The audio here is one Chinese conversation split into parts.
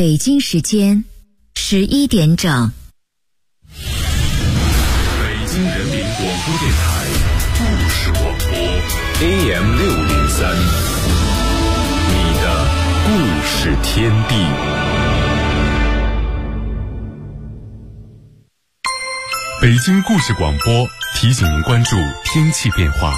北京时间11点整。 北京人民广播电台故事广播 AM603， 你的故事天地。北京故事广播提醒您关注天气变化。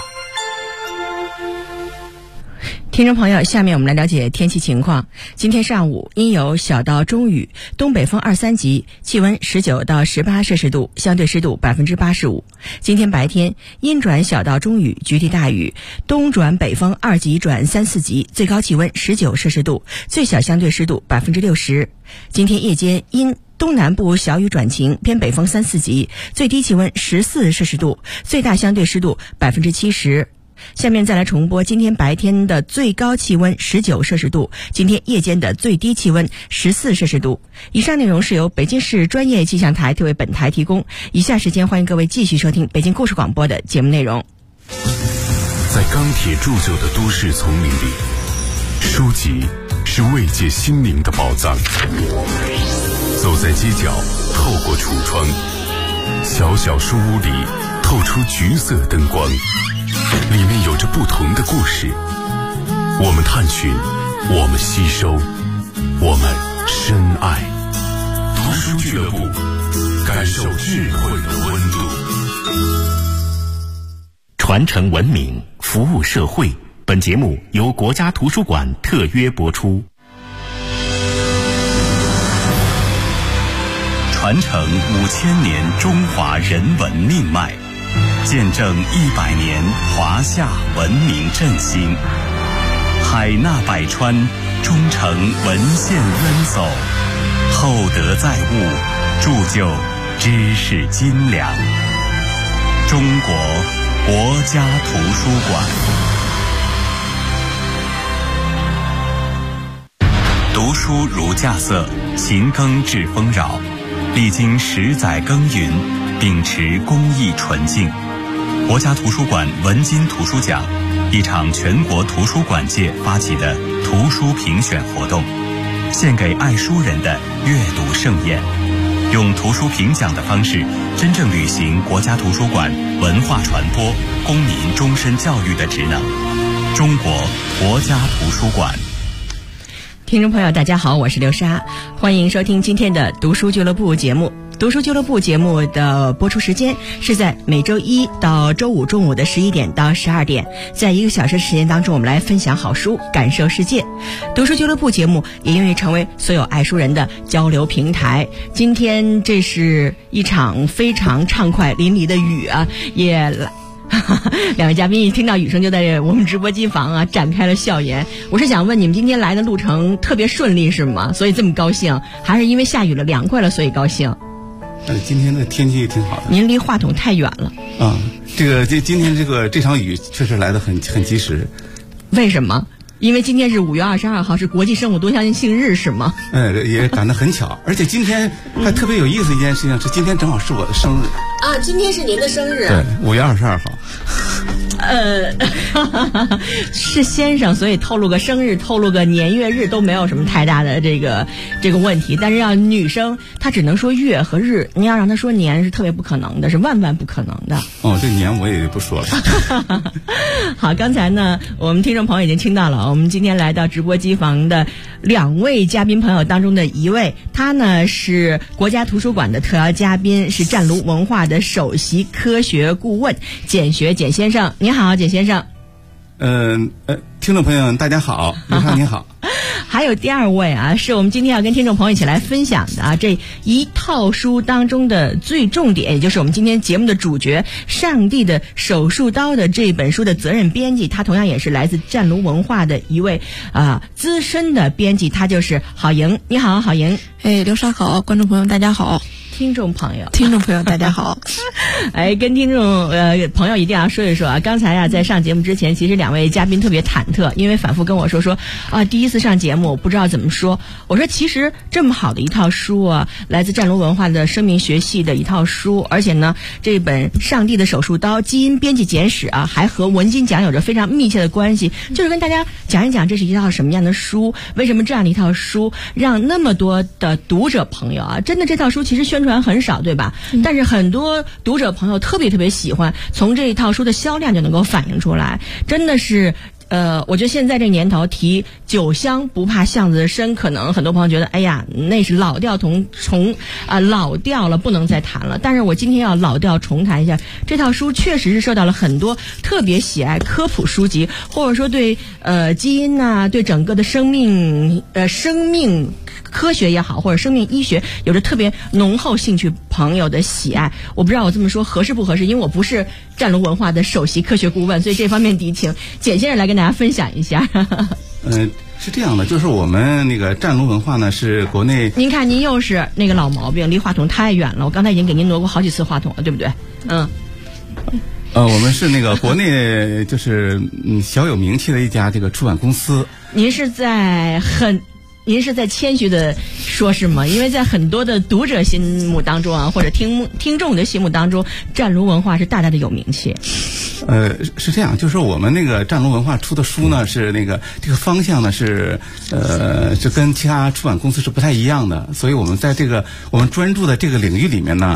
听众朋友，下面我们来了解天气情况。今天上午阴有小到中雨，东北风2、3级，气温19到18摄氏度，相对湿度85%。今天白天阴转小到中雨，局地大雨，东转北风2级转3、4级，最高气温19摄氏度，最小相对湿度60%。今天夜间阴东南部小雨转晴，偏北风3、4级，最低气温14摄氏度，最大相对湿度70%。下面再来重播今天白天的最高气温19摄氏度，今天夜间的最低气温14摄氏度。以上内容是由北京市专业气象台为本台提供。以下时间欢迎各位继续收听北京故事广播的节目内容。 在钢铁铸就的都市丛林里，书籍是慰藉心灵的宝藏。走在街角，透过橱窗，小小书屋里透出橘色灯光，里面有着不同的故事。我们探寻，我们吸收，我们深爱。读书俱乐部，感受智慧的温度。 传承文明，服务社会。本节目由国家图书馆特约播出。 传承5000年中华人文命脉，见证100年华夏文明振兴。海纳百川，忠诚文献渊走，厚德载物，铸就知识斤两。中国国家图书馆。读书如稼穑，勤耕致丰饶。历经10载耕耘，秉持公益纯净，国家图书馆文津图书奖，一场全国图书馆界发起的图书评选活动，献给爱书人的阅读盛宴，用图书评奖的方式，真正履行国家图书馆文化传播、公民终身教育的职能。中国国家图书馆。 听众朋友大家好，我是刘莎，欢迎收听今天的读书俱乐部节目。读书俱乐部节目的播出时间是在每周一到周五中午的11点到12点，在1个小时时间当中，我们来分享好书，感受世界。读书俱乐部节目也愿意成为所有爱书人的交流平台。今天这是一场非常畅快淋漓的雨啊，也来两位嘉宾一听到雨声就在我们直播机房啊展开了笑颜。我是想问你们今天来的路程特别顺利是吗？所以这么高兴，还是因为下雨了凉快了所以高兴？ 今天的天气挺好的。 您离话筒太远了。 今天这场雨确实来得很及时。 为什么？因为今天是5月22号，是国际生物多样性日是吗？ 也赶得很巧，而且今天还特别有意思一件事情是，今天正好是我的生日。 啊，今天是您的生日？ 对，5月22号。 是先生，所以透露个生日，透露个年月日都没有什么太大的这个问题。但是让女生，她只能说月和日，你要让她说年是特别不可能的，是万万不可能的。 哦，这年我也不说了。 好，刚才呢，我们听众朋友已经听到了，我们今天来到直播机房的2位嘉宾朋友当中的一位，他呢是国家图书馆的特邀嘉宾，是湛卢文化的首席科学顾问简学简先生。你好，简先生。 听众朋友大家好，刘畅你好。 还有第2位啊，是我们今天要跟听众朋友一起来分享的啊，这一套书当中的最重点，也就是我们今天节目的主角《上帝的手术刀》的这本书的责任编辑，他同样也是来自湛卢文化的一位资深的编辑，他就是郝莹。你好，郝莹。 刘莎好，观众朋友大家好。 听众朋友， 大家好。 哎，跟听众朋友一定要说一说啊！刚才在上节目之前，其实两位嘉宾特别忐忑，因为反复跟我说啊，第一次上节目不知道怎么说。我说其实这么好的一套书啊，来自湛卢文化的生命学系的一套书，而且呢，这本《上帝的手术刀：基因编辑简史》啊，还和文津奖有着非常密切的关系。就是跟大家讲一讲这是一套什么样的书，为什么这样的一套书让那么多的读者朋友啊，真的这套书其实宣传很少，对吧？但是很多读者朋友特别喜欢，从这一套书的销量就能够反映出来，真的是。我觉得现在这年头提酒香不怕巷子深，可能很多朋友觉得，哎呀，那是老调老调了，不能再谈了。但是我今天要老调重谈一下，这套书确实是受到了很多特别喜爱科普书籍，或者说对基因啊，对整个的生命科学也好，或者生命医学有着特别浓厚兴趣朋友的喜爱。我不知道我这么说合适不合适，因为我不是湛卢文化的首席科学顾问，所以这方面得请简先生来跟大家分享一下。 是这样的，就是我们那个湛卢文化呢，是国内。您看，您又是那个老毛病，离话筒太远了。我刚才已经给您挪过好几次话筒了，对不对？ 我们是那个国内就是小有名气的一家这个出版公司。 您是在谦虚的说是吗？因为在很多的读者心目当中啊，或者听众的心目当中，湛卢文化是大大的有名气。 是这样，就是我们那个湛卢文化出的书呢，是那个这个方向呢是跟其他出版公司是不太一样的，所以我们在我们专注的这个领域里面呢，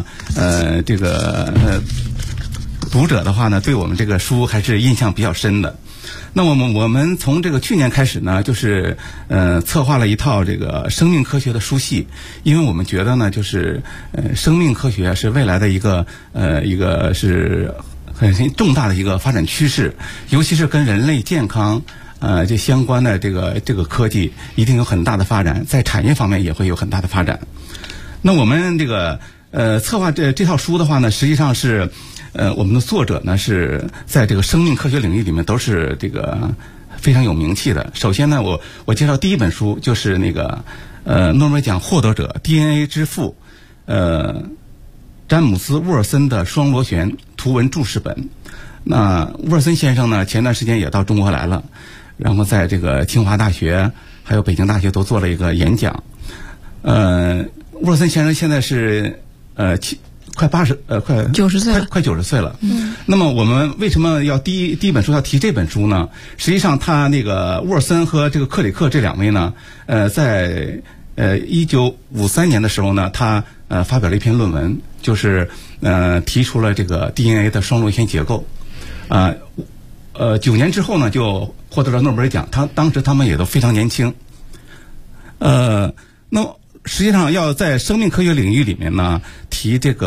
读者的话呢，对我们这个书还是印象比较深的。那么我们从这个去年开始呢，就是策划了一套这个生命科学的书系，因为我们觉得呢，就是生命科学是未来的一个是很重大的一个发展趋势，尤其是跟人类健康这相关的这个科技一定有很大的发展，在产业方面也会有很大的发展。那我们这个策划这套书的话呢，实际上是我们的作者呢是在这个生命科学领域里面都是这个非常有名气的。首先呢，我介绍第一本书就是那个诺贝尔奖获得者 DNA 之父詹姆斯·沃尔森的双螺旋图文注释本。那沃尔森先生呢，前段时间也到中国来了，然后在这个清华大学还有北京大学都做了一个演讲。沃尔森先生现在是快90岁了，快90岁了。那么我们为什么要第一本书要提这本书呢？实际上他那个沃尔森和这个克里克这两位呢，在1953年的时候呢，他发表了一篇论文，就是提出了这个 DNA 的双螺旋结构。9年之后呢，就获得了诺贝尔奖。当时他们也都非常年轻。那实际上要在生命科学领域里面呢，提这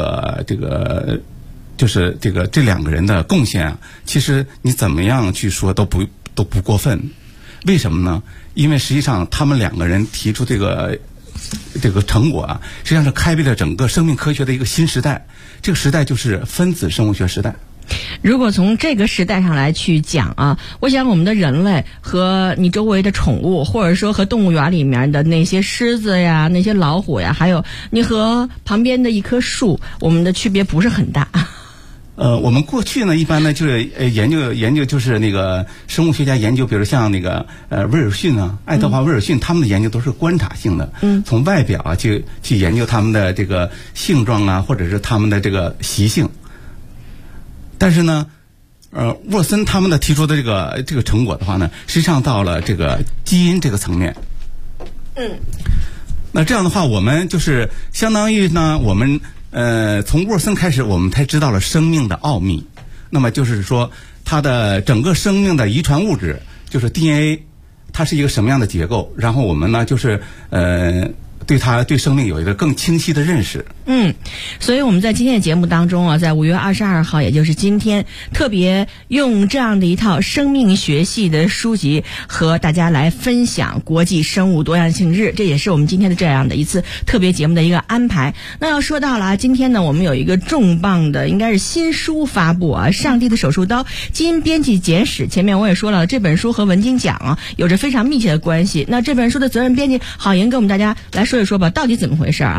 就是这两个人的贡献啊，其实你怎么样去说都不过分。为什么呢？因为实际上他们两个人提出这个成果啊，实际上是开辟了整个生命科学的一个新时代。这个时代就是分子生物学时代。 如果从这个时代上来去讲啊，我想我们的人类和你周围的宠物，或者说和动物园里面的那些狮子呀、那些老虎呀，还有你和旁边的一棵树，我们的区别不是很大。 我们过去呢，一般呢就是研究，就是那个生物学家研究，比如像那个威尔逊啊、爱德华威尔逊，他们的研究都是观察性的，从外表啊去研究他们的这个性状啊，或者是他们的这个习性。但是呢，沃尔森他们的提出的这个成果的话呢，实际上到了这个基因这个层面。那这样的话，我们就是相当于呢，我们从沃尔森开始，我们才知道了生命的奥秘。那么就是说，它的整个生命的遗传物质就是 DNA， 它是一个什么样的结构？然后我们呢，就是对生命有一个更清晰的认识。 所以我们在今天的节目当中啊，在5月22号，也就是今天，特别用这样的一套生命学系的书籍和大家来分享国际生物多样性日，这也是我们今天的这样的一次特别节目的一个安排。那要说到了今天呢，我们有一个重磅的应该是新书发布啊，《上帝的手术刀：基因编辑简史》。前面我也说了，这本书和文津奖啊有着非常密切的关系。那这本书的责任编辑郝莹跟我们大家来说一说吧，到底怎么回事啊？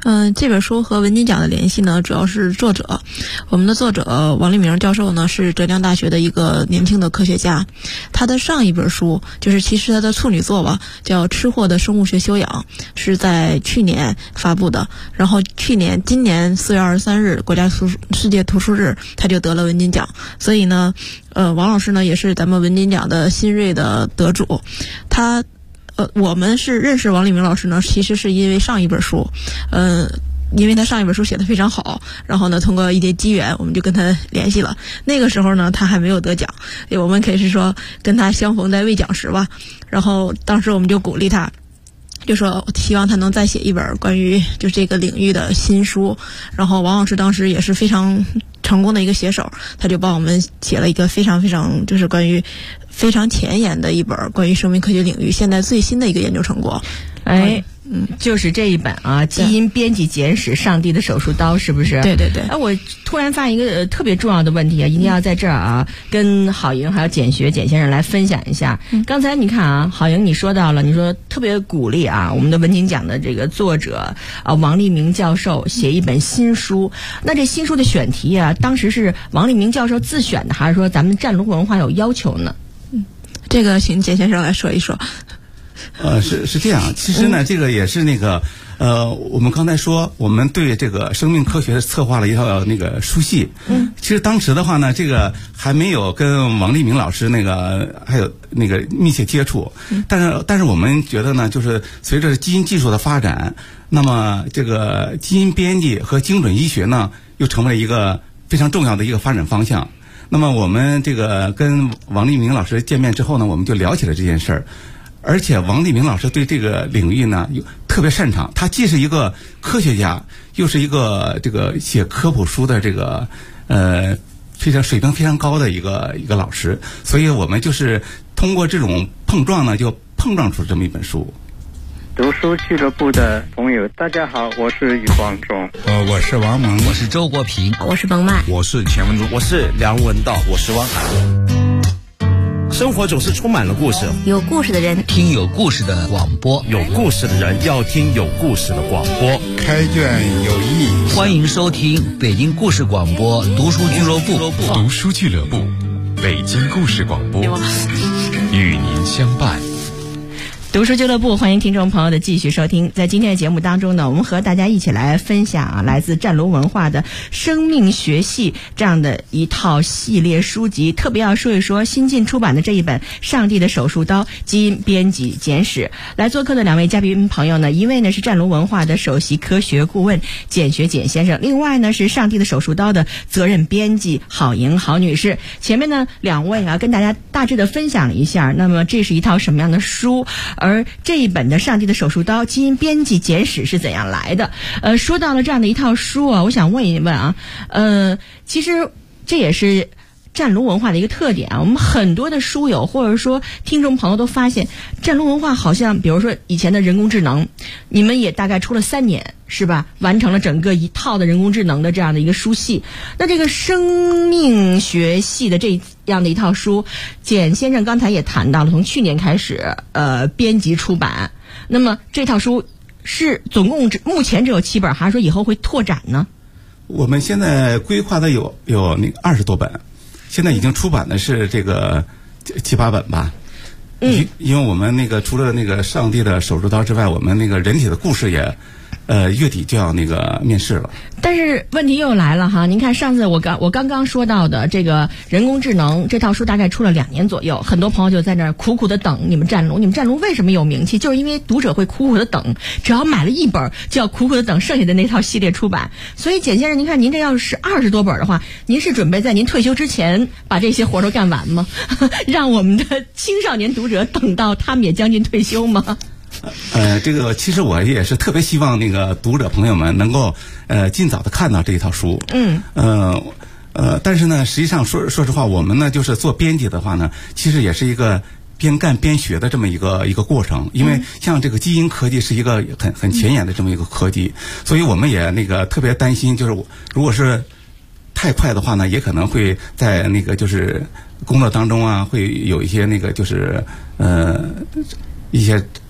这本书和文津奖的联系呢，主要是作者。我们的作者王立明教授呢，是浙江大学的一个年轻的科学家。他的上一本书其实他的处女作吧，叫《吃货的生物学修养》，是在去年发布的。然后今年4月23日国家世界图书日，他就得了文津奖。所以呢，王老师呢也是咱们文津奖的新锐的得主。我们是认识王立明老师呢，其实是因为上一本书，因为他上一本书写得非常好，然后呢，通过一些机缘，我们就跟他联系了。那个时候呢，他还没有得奖，我们可以是说跟他相逢在未奖时吧。然后当时我们就鼓励他，就说希望他能再写一本关于这个领域的新书。然后王老师当时也是非常成功的一个写手，他就帮我们写了一个非常非常关于非常前沿的一本关于生命科学领域现在最新的一个研究成果。 就是这一本啊，《基因编辑简史：上帝的手术刀》，是不是？ 对对对。 我突然发现一个特别重要的问题啊，一定要在这儿啊，跟郝莹还有简先生来分享一下。刚才你看啊，郝莹你说到了，你说特别鼓励啊，我们的文津奖的这个作者王立明教授写一本新书。那这新书的选题啊，当时是王立明教授自选的，还是说咱们湛卢文化有要求呢？ 这个请简先生来说一说。 是这样，其实呢，这个也是我们刚才说，我们对这个生命科学策划了一套书系。其实当时的话呢，这个还没有跟王立明老师还有密切接触。但是我们觉得呢，就是随着基因技术的发展，那么这个基因编辑和精准医学呢，又成为一个非常重要的一个发展方向。那么我们跟王立明老师见面之后呢，我们就聊起了这件事儿。而且王立明老师对这个领域呢特别擅长，他既是一个科学家，又是一个写科普书的非常水平非常高的一个老师，所以我们就是通过这种碰撞呢，就碰撞出这么一本书。 读书俱乐部的朋友，大家好，我是余光中。 我是王蒙， 我是周国平， 我是彭曼， 我是钱文忠， 我是梁文道，我是汪涵。生活总是充满了故事， 有故事的人听有故事的广播， 有故事的人要听有故事的广播。 开卷有益， 欢迎收听北京故事广播读书俱乐部。 读书俱乐部，北京故事广播，与您相伴。 读书俱乐部，欢迎听众朋友的继续收听。在今天的节目当中呢，我们和大家一起来分享来自湛卢文化的生命学系这样的一套系列书籍，特别要说一说新近出版的这一本《上帝的手术刀：基因编辑简史》。来做客的两位嘉宾朋友呢，一位呢是湛卢文化的首席科学顾问简先生，另外呢是《上帝的手术刀》的责任编辑郝莹女士。前面呢两位跟大家大致的分享了一下，那么这是一套什么样的书？而这一本的《上帝的手术刀：基因编辑简史》是怎样来的？说到了这样的一套书啊，我想问一问啊，其实这也是湛卢文化的一个特点啊。我们很多的书友或者说听众朋友都发现，湛卢文化好像比如说以前的人工智能，你们也大概出了3年是吧，完成了整个一套的人工智能的这样的一个书系。那这个生命学系的这样的一套书，简先生刚才也谈到了，从去年开始编辑出版。那么这套书是总共目前只有7本，还是说以后会拓展呢？ 我们现在规划的有20多本，现在已经出版的是这个7、8本吧。因为我们除了上帝的手术刀之外，我们人体的故事也月底就要面世了。 但是问题又来了哈，您看上次我刚刚说到的这个人工智能这套书大概出了2年左右，很多朋友就在那儿苦苦的等你们湛卢为什么有名气？就是因为读者会苦苦的等，只要买了1本就要苦苦的等剩下的那套系列出版。所以简先生，您看您这要是20多本的话，您是准备在您退休之前把这些活都干完吗？让我们的青少年读者等到他们也将近退休吗？ 这个其实我也是特别希望读者朋友们能够尽早的看到这一套书。但是呢，实际上说实话，我们呢就是做编辑的话呢，其实也是一个边干边学的这么一个过程。因为像这个基因科技是一个很前沿的这么一个科技，所以我们也特別担心，就是如果是太快的话呢，也可能会在就是工作当中啊，会有一些就是一些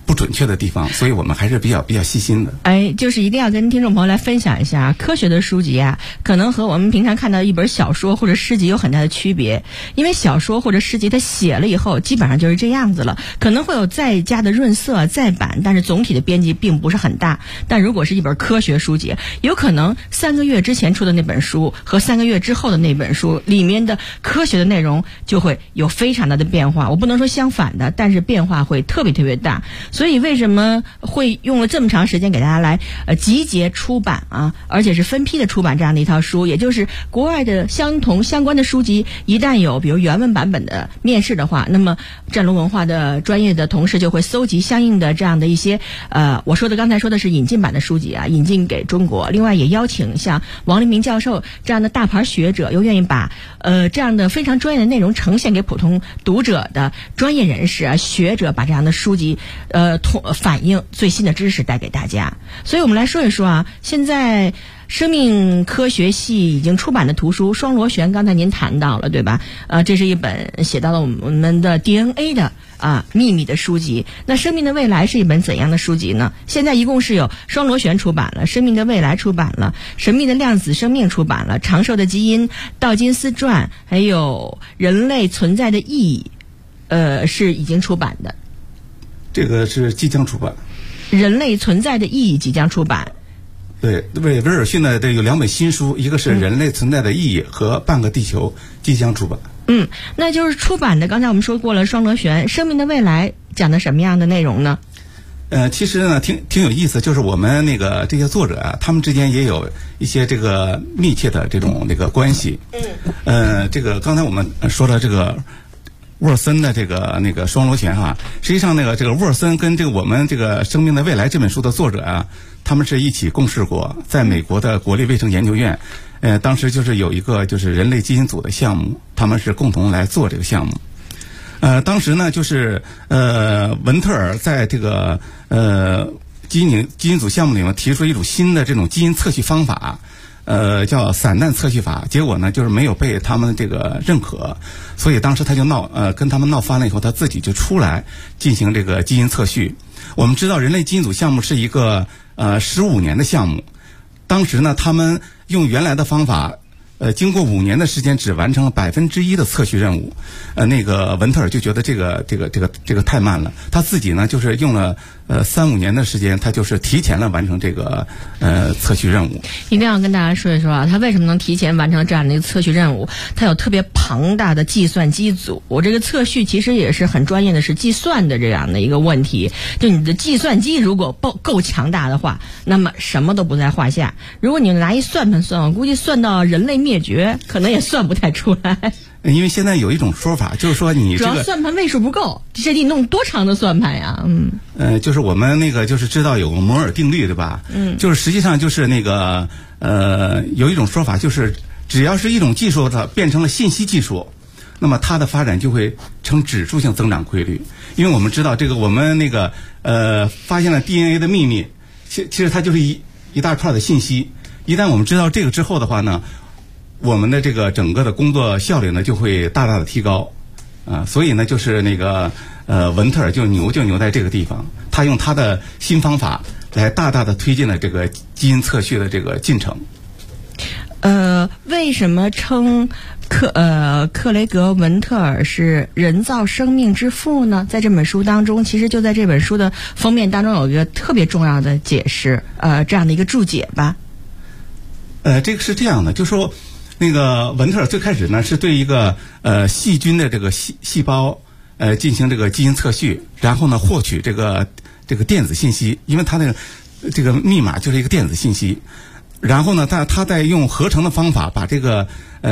不准确的地方，所以我们还是比较细心的。 就是一定要跟听众朋友来分享一下，科学的书籍啊，可能和我们平常看到一本小说或者诗集有很大的区别。因为小说或者诗集它写了以后，基本上就是这样子了，可能会有再加的润色、再版，但是总体的编辑并不是很大。但如果是一本科学书籍，有可能3个月之前出的那本书和3个月之后的那本书里面的科学的内容就会有非常大的变化。我不能说相反的，但是变化会特别大。所以为什么会用了这么长时间给大家来集结出版啊，而且是分批的出版这样的一套书，也就是国外的相关的书籍一旦有比如原文版本的面世的话，那么湛龙文化的专业的同事就会搜集相应的这样的一些我刚才说的是引进版的书籍啊，引进给中国。另外也邀请像王立明教授这样的大牌学者，又愿意把这样的非常专业的内容呈现给普通读者的专业人士啊、学者，把这样的书籍反映最新的知识带给大家。所以我们来说一说啊，现在生命科学系已经出版的图书《双螺旋》，刚才您谈到了，对吧？这是一本写到了我们的 DNA 的秘密的书籍。那《生命的未来》是一本怎样的书籍呢？现在一共是有《双螺旋》出版了，《生命的未来》出版了，《神秘的量子生命》出版了，《长寿的基因》、道金斯传，还有《人类存在的意义》，是已经出版的。 这个是即将出版。 人类存在的意义即将出版。 对，威尔逊呢，有2本新书，一个是《人类存在的意义》和《半个地球》即将出版。 那就是出版的。刚才我们说过了，《双螺旋》《生命的未来》讲的什么样的内容呢？ 其实呢，挺有意思，就是我们这些作者啊，他们之间也有一些这个密切的这种关系。这个刚才我们说了这个沃尔森的双螺旋哈，实际上这个沃尔森跟我们这个《生命的未来》这本书的作者啊，他们是一起共事过，在美国的国立卫生研究院，当时就是有一个就是人类基因组的项目，他们是共同来做这个项目。当时呢就是文特尔在这个基因组项目里面提出一种新的这种基因测序方法。叫散弹测序法，结果呢就是没有被他们这个认可，所以当时他就跟他们闹翻了以后，他自己就出来进行这个基因测序。我们知道人类基因组项目是一个15年的项目，当时呢他们用原来的方法经过5年的时间，只完成了1%的测序任务。文特尔就觉得这个太慢了，他自己呢就是用了3-5年的时间，他就是提前了完成这个测序任务。 一定要跟大家说一说啊，他为什么能提前完成这样的一个测序任务？他有特别庞大的计算机组。我这个测序其实也是很专业的，是计算的这样的一个问题。就你的计算机如果够强大的话，那么什么都不在话下。如果你拿一算盘算，我估计算到人类灭绝可能也算不太出来。 因为现在有一种说法，就是说你主要算盘位数不够，这得弄多长的算盘呀？ 就是我们就是知道有个摩尔定律，对吧？就是实际上就是有一种说法，就是只要是一种技术它变成了信息技术，那么它的发展就会呈指数性增长规律。因为我们知道我们发现了 DNA 的秘密，其实它就是一大串的信息。一旦我们知道这个之后的话呢，我们的这个整个的工作效率呢就会大大的提高，所以呢就是文特尔就牛在这个地方，他用他的新方法来大大的推进了这个基因测序的这个进程。 为什么称克雷格文特尔是人造生命之父呢？在这本书当中，其实就在这本书的封面当中有一个特别重要的解释，这样的一个注解吧。 这个是这样的，就说文特尔最开始呢是对一个细菌的这个细胞进行这个基因测序，然后呢获取这个电子信息，因为它这个密码就是一个电子信息，然后呢他再用合成的方法把这个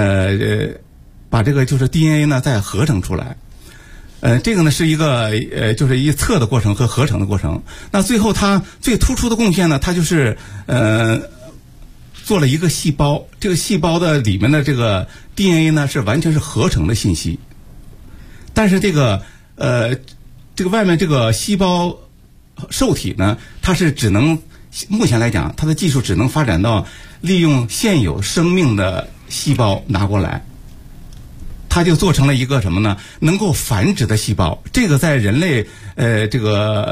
就是 DNA 呢再合成出来。这个呢是一个就是一测的过程和合成的过程。那最后他最突出的贡献呢，他就是做了一个细胞，这个细胞的里面的这个 DNA 呢是完全是合成的信息，但是这个外面这个细胞受体呢，它是目前来讲，它的技术只能发展到利用现有生命的细胞拿过来，它就做成了一个什么呢？能够繁殖的细胞。这个在人类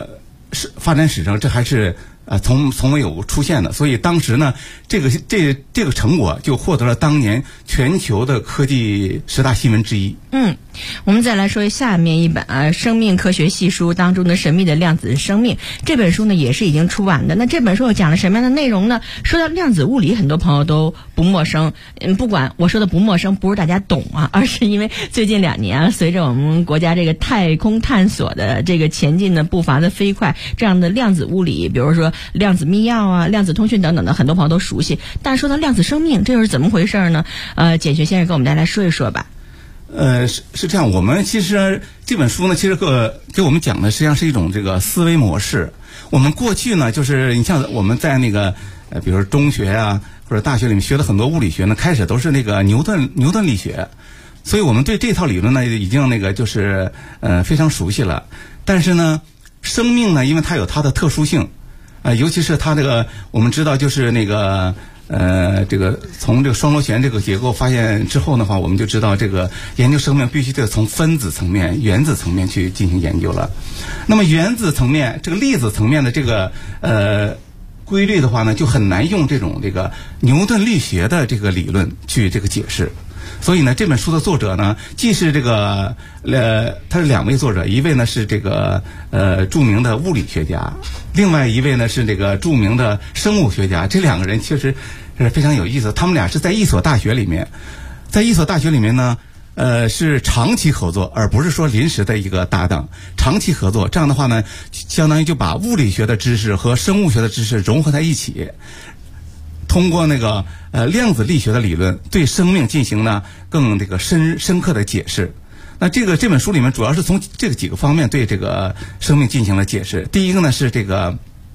发展史上这还是从未有出现的，所以当时呢，这个成果就获得了当年全球的科技10大新闻之一。 我们再来说下面一本生命科学系书当中的神秘的量子生命，这本书呢也是已经出版的。那这本书又讲了什么样的内容呢？说到量子物理，很多朋友都不陌生。不管我说的不陌生，不是大家懂而是因为最近2年随着我们国家这个太空探索的这个前进的步伐的飞快，这样的量子物理，比如说量子密钥量子通讯等等的，很多朋友都熟悉。但是说到量子生命，这又是怎么回事呢？简学先生跟我们大家来说一说吧。 是这样，我们其实这本书呢，其实给我们讲的实际上是一种这个思维模式。我们过去呢，就是你像我们在那个比如说中学或者大学里面学的很多物理学呢，开始都是那个牛顿力学，所以我们对这套理论呢已经就是非常熟悉了。但是呢，生命呢，因为它有它的特殊性，尤其是它这个我们知道就是那个。从这个双螺旋这个结构发现之后的话，我们就知道这个研究生命必须得从分子层面、原子层面去进行研究了。那么原子层面、这个粒子层面的这个规律的话呢，就很难用这个牛顿力学的这个理论去这个解释。所以呢，这本书的作者呢，既是这个他是2位作者，一位呢是这个著名的物理学家，另外一位呢是这个著名的生物学家。这2个人确实是非常有意思，他们俩是在一所大学里面，呢是长期合作，而不是说临时的一个搭档，长期合作。这样的话呢，相当于就把物理学的知识和生物学的知识融合在一起，通过那个量子力学的理论对生命进行呢更这个深刻的解释。那这本书里面主要是从这个几个方面对这个生命进行了解释。第一个呢是这个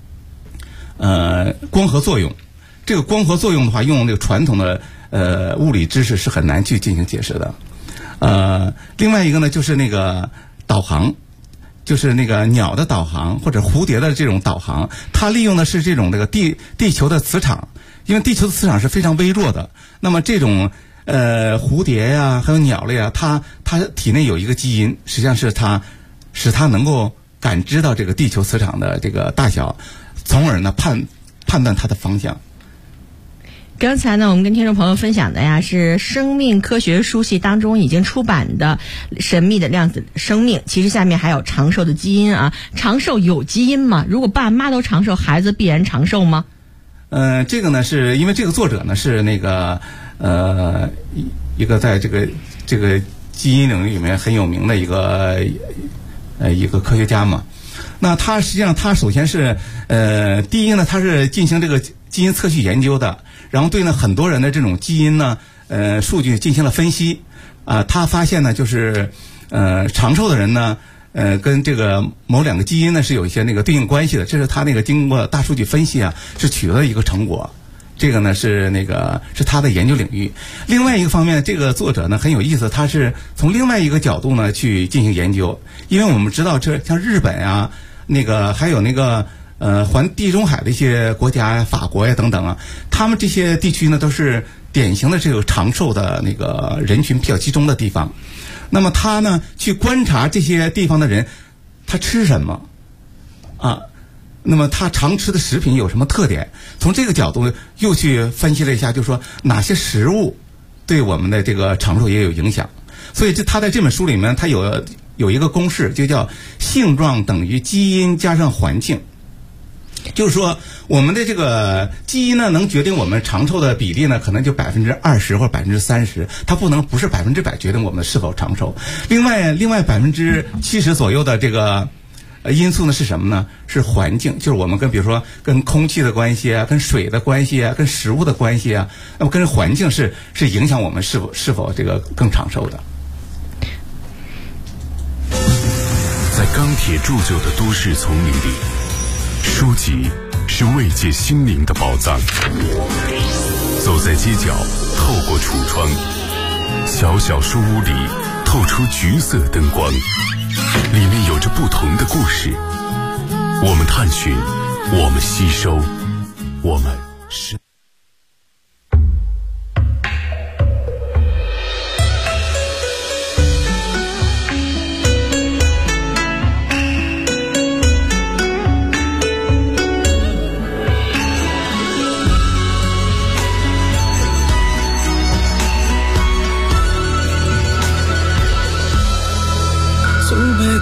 光合作用。这个光合作用的话，用这个传统的物理知识是很难去进行解释的。另外一个呢就是那个导航，就是那个鸟的导航或者蝴蝶的这种导航，它利用的是这种这个地球的磁场，因为地球的磁场是非常微弱的。那么这种蝴蝶还有鸟类它体内有一个基因，实际上是使它能够感知到这个地球磁场的这个大小，从而呢判断它的方向。 刚才呢，我们跟听众朋友分享的是生命科学书系当中已经出版的神秘的量子生命。其实下面还有长寿的基因长寿有基因吗？如果爸妈都长寿，孩子必然长寿吗？ 这个呢是因为这个作者呢是那个一个在这个基因领域里面很有名的一个科学家嘛。那他实际上他首先是第一呢，他是进行这个基因测序研究的，然后对呢很多人的这种基因呢数据进行了分析他发现呢就是长寿的人呢跟这个某2个基因呢是有一些那个对应关系的，这是他那个经过大数据分析是取得了一个成果。这个呢是他的研究领域。另外一个方面，这个作者呢很有意思，他是从另外一个角度呢去进行研究。因为我们知道这像日本还有环地中海的一些国家法国等等他们这些地区呢都是典型的这个长寿的那个人群比较集中的地方。那么他呢去观察这些地方的人他吃什么那么他常吃的食品有什么特点，从这个角度又去分析了一下，就是说哪些食物对我们的这个长寿也有影响。所以他在这本书里面他有一个公式，就叫性状等于基因加上环境。就是说我们的这个基因呢能决定我们长寿的比例呢可能就20%或者30%，它不是100%决定我们是否长寿。另外70%左右的这个因素呢是什么呢？是环境，就是我们比如说跟空气的关系跟水的关系跟食物的关系那么跟环境是影响我们是否这个更长寿的。 在钢铁铸就的都市丛林里，书籍是慰藉心灵的宝藏。走在街角，透过橱窗，小小书屋里透出橘色灯光，里面有着不同的故事。我们探寻，我们吸收，我们是。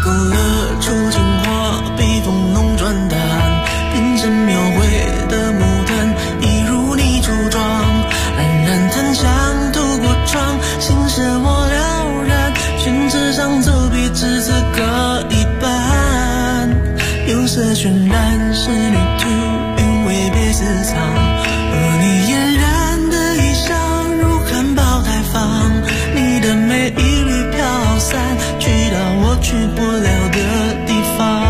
勾勒出情话，被风弄转淡，变成描绘的牡丹，一如你初妆，冉冉檀香透过窗，心事我了然，宣纸上走笔至此各一半，釉色渲染仕女图，韵味别私藏，而你嫣然的一笑如含苞待放，你的美一缕飘散，去到我去不了的地方。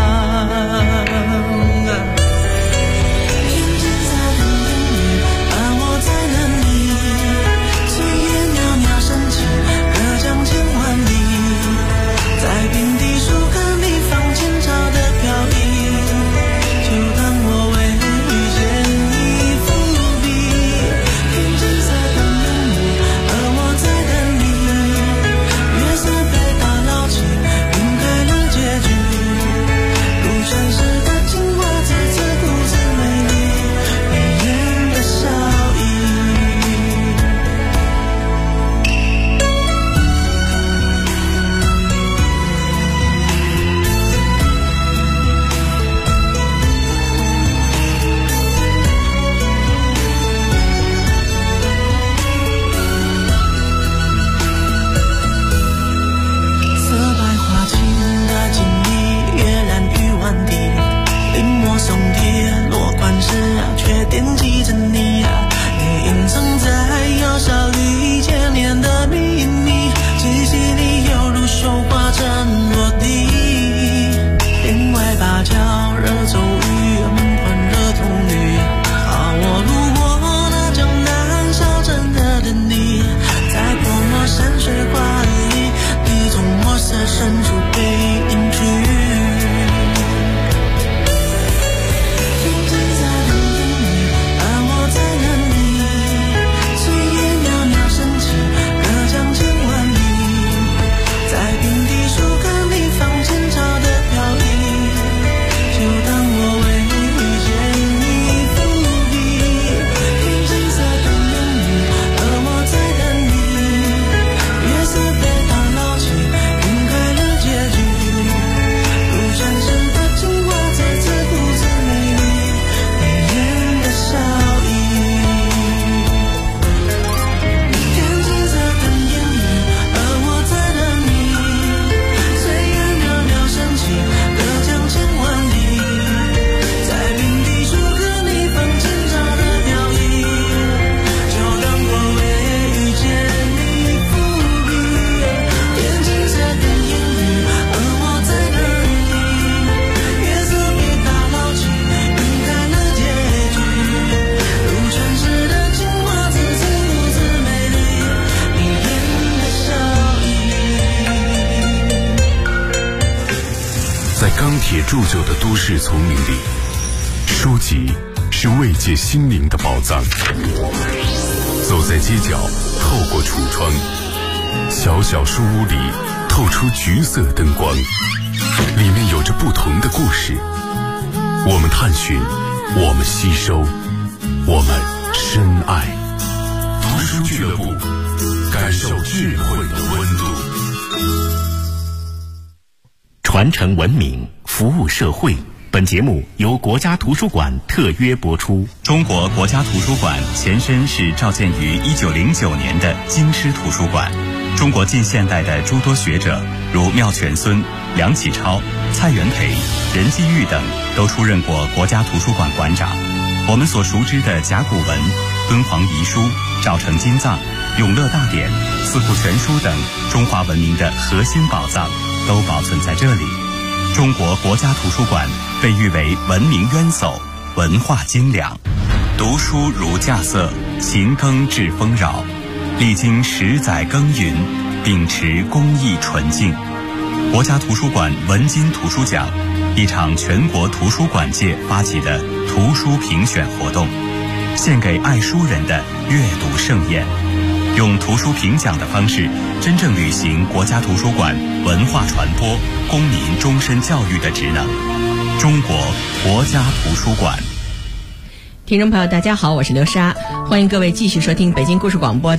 却惦记着你啊，也隐藏在窑烧里千年的秘密，气息里犹如绣花针落地，天外芭蕉惹骤雨，欢热童女，我路过那江南小镇的等你，在泼墨山水画里，你从墨色深处背影去。 铸就的都市丛林里，书籍是慰藉心灵的宝藏。走在街角，透过橱窗，小小书屋里透出橘色灯光，里面有着不同的故事。我们探寻，我们吸收，我们深爱。读书俱乐部，感受智慧的温度。 传承文明，服务社会。本节目由国家图书馆特约播出。 中国国家图书馆前身是召建于1909年的京师图书馆。中国近现代的诸多学者，如妙泉孙、梁启超、蔡元培、任继玉等，都出任过国家图书馆馆长。我们所熟知的甲骨文、敦煌遗书、赵城金藏、永乐大典、四库全书等中华文明的核心宝藏，都保存在这里。中国国家图书馆被誉为文明渊薮，文化精良。读书如稼穑，勤耕致丰饶。历经10载耕耘，秉持公益纯净。国家图书馆文津图书奖，一场全国图书馆界发起的图书评选活动，献给爱书人的阅读盛宴。用图书评奖的方式，真正履行国家图书馆文化传播、公民终身教育的职能。中国国家图书馆。 听众朋友大家好，我是刘莎，欢迎各位继续收听北京故事广播的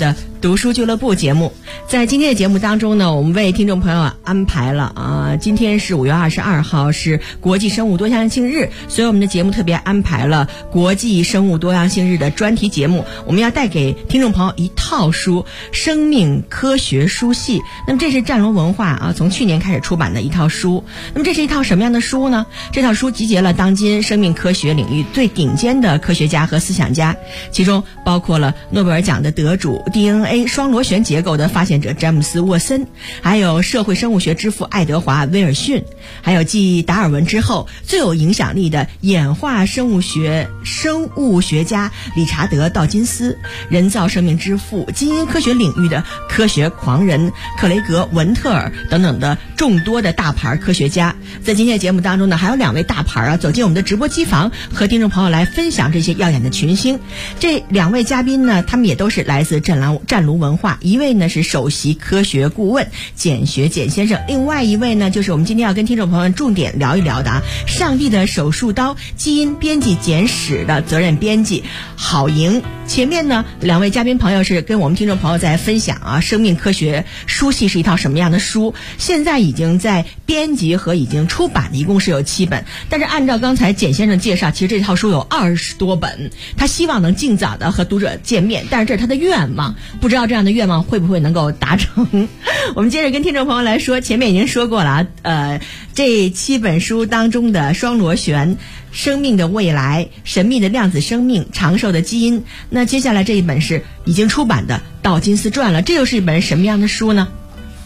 读书俱乐部节目。在今天的节目当中呢，我们为听众朋友安排了今天是5月22号，是国际生物多样性日，所以我们的节目特别安排了国际生物多样性日的专题节目。我们要带给听众朋友一套书《生命科学书系》。那么这是战龙文化从去年开始出版的一套书。那么这是一套什么样的书呢？这套书集结了当今生命科学领域最顶尖的科学家和思想家，其中包括了诺贝尔奖的得主、DNA 双螺旋结构的发现者詹姆斯·沃森，还有社会生物学之父爱德华·威尔逊，还有继达尔文之后最有影响力的演化生物学家理查德·道金斯，人造生命之父、基因科学领域的科学狂人克雷格·文特尔等等的众多的大牌科学家。在今天的节目当中呢，还有2位大牌走进我们的直播机房，和听众朋友来分享这些耀眼的群星。这2位嘉宾呢，他们也都是来自战卢文化，一位呢是首席科学顾问简学简先生，另外一位呢就是我们今天要跟听众朋友们重点聊一聊的上帝的手术刀基因编辑简史的责任编辑郝莹。前面呢2位嘉宾朋友是跟我们听众朋友在分享生命科学书系是一套什么样的书，现在已经在编辑和已经出版的一共是有7本，但是按照刚才简先生介绍，其实这套书有20多本，他希望能尽早的和读者见面，但是这是他的愿望，不知道这样的愿望会不会能够达成。我们接着跟听众朋友来说，前面已经说过了这7本书当中的双螺旋、生命的未来、神秘的量子生命、长寿的基因，那接下来这一本是已经出版的道金斯传了，这又是一本什么样的书呢？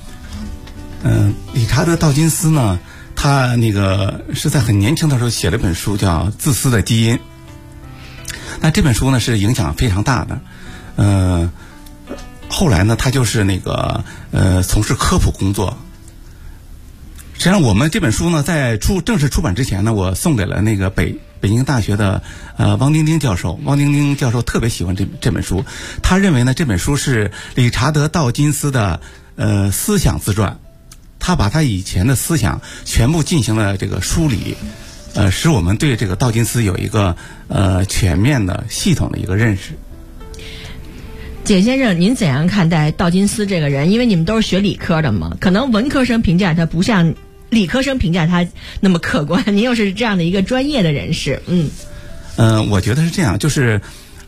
理查德·道金斯呢，他是在很年轻的时候写了一本书叫《自私的基因》。那这本书呢是影响非常大的，后来呢他就是从事科普工作。实际上我们这本书呢在正式出版之前呢，我送给了北京大学的汪丁丁教授。汪丁丁教授特别喜欢这本书，他认为呢这本书是理查德·道金斯的思想自传，他把他以前的思想全部进行了这个梳理，使我们对这个道金斯有一个全面的系统的一个认识。 简先生，您怎样看待道金斯这个人？因为你们都是学理科的嘛，可能文科生评价他不像理科生评价他那么客观，您又是这样的一个专业的人士。 我觉得是这样，就是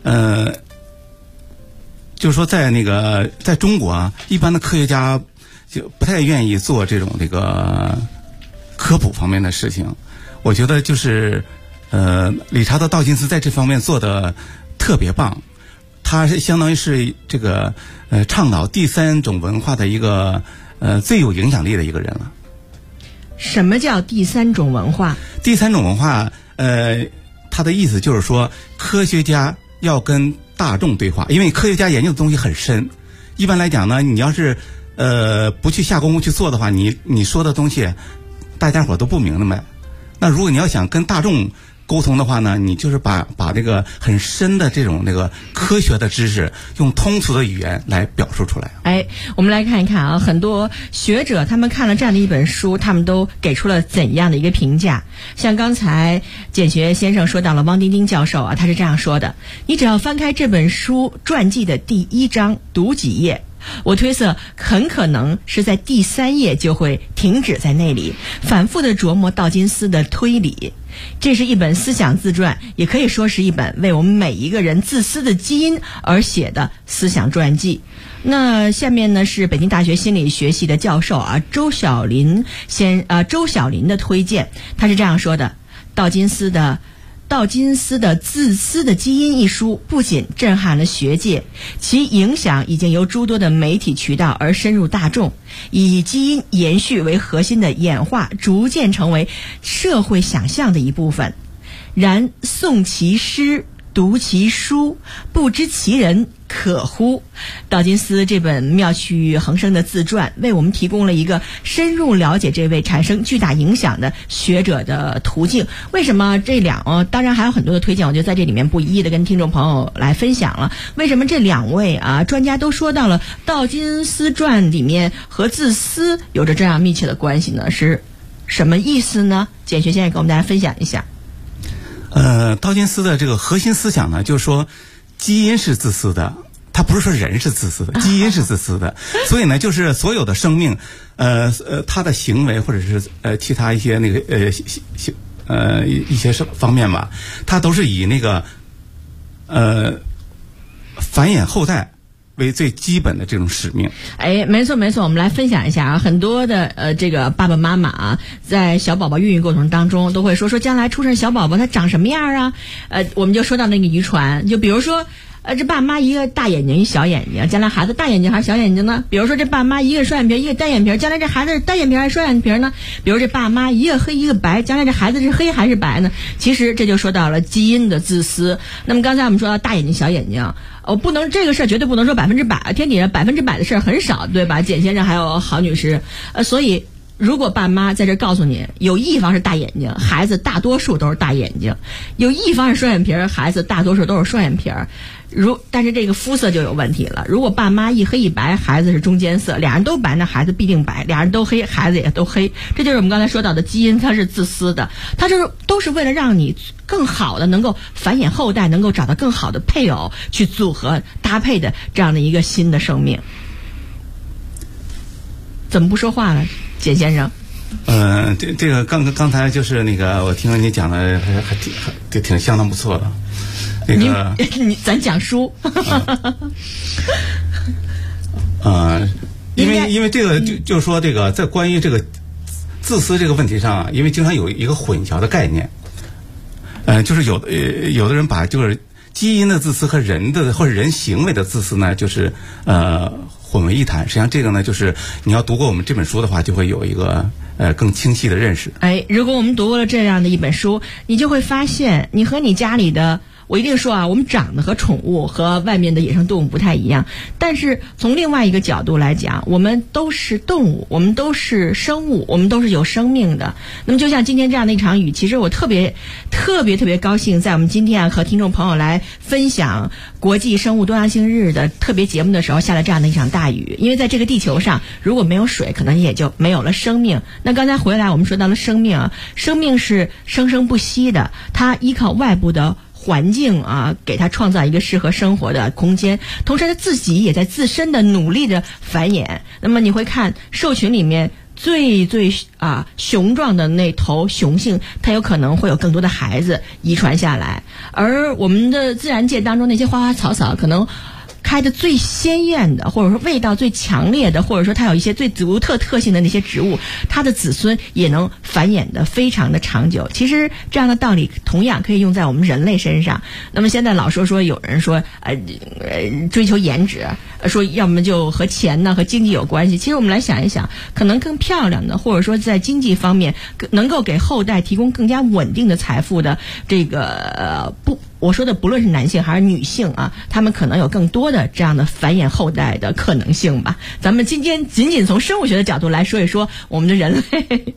说在中国一般的科学家就不太愿意做这种科普方面的事情。我觉得就是理查德·道金斯在这方面做的特别棒，他是相当于是倡导第3种文化的一个最有影响力的一个人了。 什么叫第3种文化？ 第3种文化他的意思就是说，科学家要跟大众对话，因为科学家研究的东西很深，一般来讲呢，你要是不去下功夫去做的话，你说的东西大家伙都不明白。那如果你要想跟大众沟通的话呢，你就是把这个很深的这种科学的知识用通俗的语言来表述出来。 我们来看一看很多学者他们看了这样的一本书，他们都给出了怎样的一个评价。像刚才简学先生说到了汪丁丁教授他是这样说的：你只要翻开这本书传记的第1章读几页，我推测很可能是在第3页就会停止在那里，反复地琢磨道金斯的推理。这是一本思想自传，也可以说是一本为我们每一个人自私的基因而写的思想传记。那下面呢是北京大学心理学系的教授周小林的推荐，他是这样说的：道金斯的《自私的基因》一书不仅震撼了学界，其影响已经由诸多的媒体渠道而深入大众，以基因延续为核心的演化逐渐成为社会想象的一部分。然诵其诗，读其书，不知其人可乎？道金斯这本妙趣横生的自传为我们提供了一个深入了解这位产生巨大影响的学者的途径。为什么当然还有很多的推荐，我就在这里面不一一的跟听众朋友来分享了。为什么这2位专家都说到了道金斯传里面和自私有着这样密切的关系呢？是什么意思呢？简学先生给我们大家分享一下。 道金斯的这个核心思想呢，就是说基因是自私的， 它不是说人是自私的，基因是自私的，所以呢，就是所有的生命，它的行为或者是其他一些那个一些方面吧，它都是以那个繁衍后代为最基本的这种使命。 哎，没错没错，我们来分享一下啊，很多的这个爸爸妈妈啊，在小宝宝孕育过程当中都会说将来出生小宝宝他长什么样啊？我们就说到那个遗传，就比如说。这爸妈一个大眼睛一小眼睛，将来孩子大眼睛还是小眼睛呢？比如说这爸妈一个双眼皮一个单眼皮，将来这孩子是单眼皮还是双眼皮呢？比如这爸妈一个黑一个白，将来这孩子是黑还是白呢？其实这就说到了基因的自私。那么刚才我们说到大眼睛小眼睛，不能这个事儿绝对不能说100%，天底下100%的事儿很少，对吧？简先生还有郝女士，所以。如果爸妈在这告诉你，有一方是大眼睛，孩子大多数都是大眼睛；有一方是双眼皮，孩子大多数都是双眼皮。但是这个肤色就有问题了。如果爸妈一黑一白，孩子是中间色，俩人都白，那孩子必定白；俩人都黑，孩子也都黑。这就是我们刚才说到的基因，它是自私的，它就是都是为了让你更好的能够繁衍后代，能够找到更好的配偶去组合搭配的这样的一个新的生命。怎么不说话了？简先生， 这个刚才就是那个，我听你讲的还挺相当不错的。那个咱讲书， 因为这个就是说这个在关于这个自私这个问题上，因为经常有一个混淆的概念，就是有的人把就是基因的自私和人的或者人行为的自私呢，就是混为一谈。实际上这个呢，就是你要读过我们这本书的话，就会有一个更清晰的认识。 哎，如果我们读过了这样的一本书，你就会发现你和你家里的，我一定说啊，我们长得和宠物和外面的野生动物不太一样，但是从另外一个角度来讲，我们都是动物，我们都是生物，我们都是有生命的。那么就像今天这样的一场雨，其实我特别高兴，在我们今天和听众朋友来分享国际生物多样性日的特别节目的时候，下了这样的一场大雨。因为在这个地球上，如果没有水，可能也就没有了生命。那刚才回来我们说到了生命啊，生命是生生不息的，它依靠外部的环境啊，给他创造一个适合生活的空间，同时他自己也在自身的努力的繁衍。那么你会看兽群里面最雄壮的那头雄性，它有可能会有更多的孩子遗传下来，而我们的自然界当中那些花花草草可能开的最鲜艳的，或者说味道最强烈的，或者说它有一些最独特特性的那些植物，它的子孙也能繁衍的非常的长久。其实这样的道理同样可以用在我们人类身上。那么现在老说有人说追求颜值，说要么就和钱呢和经济有关系。其实我们来想一想，可能更漂亮的，或者说在经济方面能够给后代提供更加稳定的财富的这个我说的不论是男性还是女性啊，他们可能有更多的这样的繁衍后代的可能性吧。咱们今天仅仅从生物学的角度来说一说我们的人类。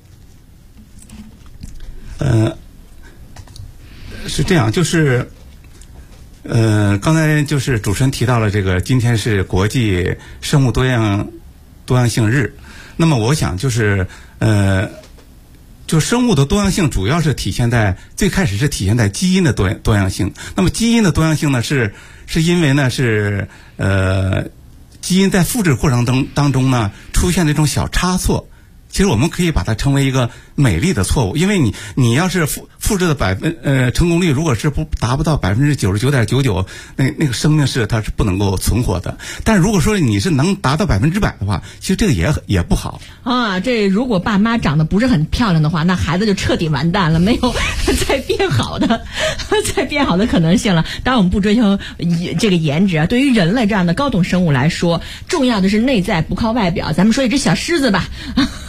是这样，就是刚才就是主持人提到了这个，今天是国际生物多样性日。那么我想就是就生物的多样性主要是最开始是体现在基因的多样性。那么基因的多样性呢，是因为呢是基因在复制过程当中呢出现这种小差错。其实我们可以把它称为一个美丽的错误，因为你要是复制的成功率如果是达不到99.99%，那个生命它是不能够存活的。但如果说你是能达到100%的话，其实这个也不好啊。这如果爸妈长得不是很漂亮的话，那孩子就彻底完蛋了，没有再变好的可能性了。当然我们不追求这个颜值啊，对于人类这样的高等生物来说，重要的是内在，不靠外表。咱们说一只小狮子吧。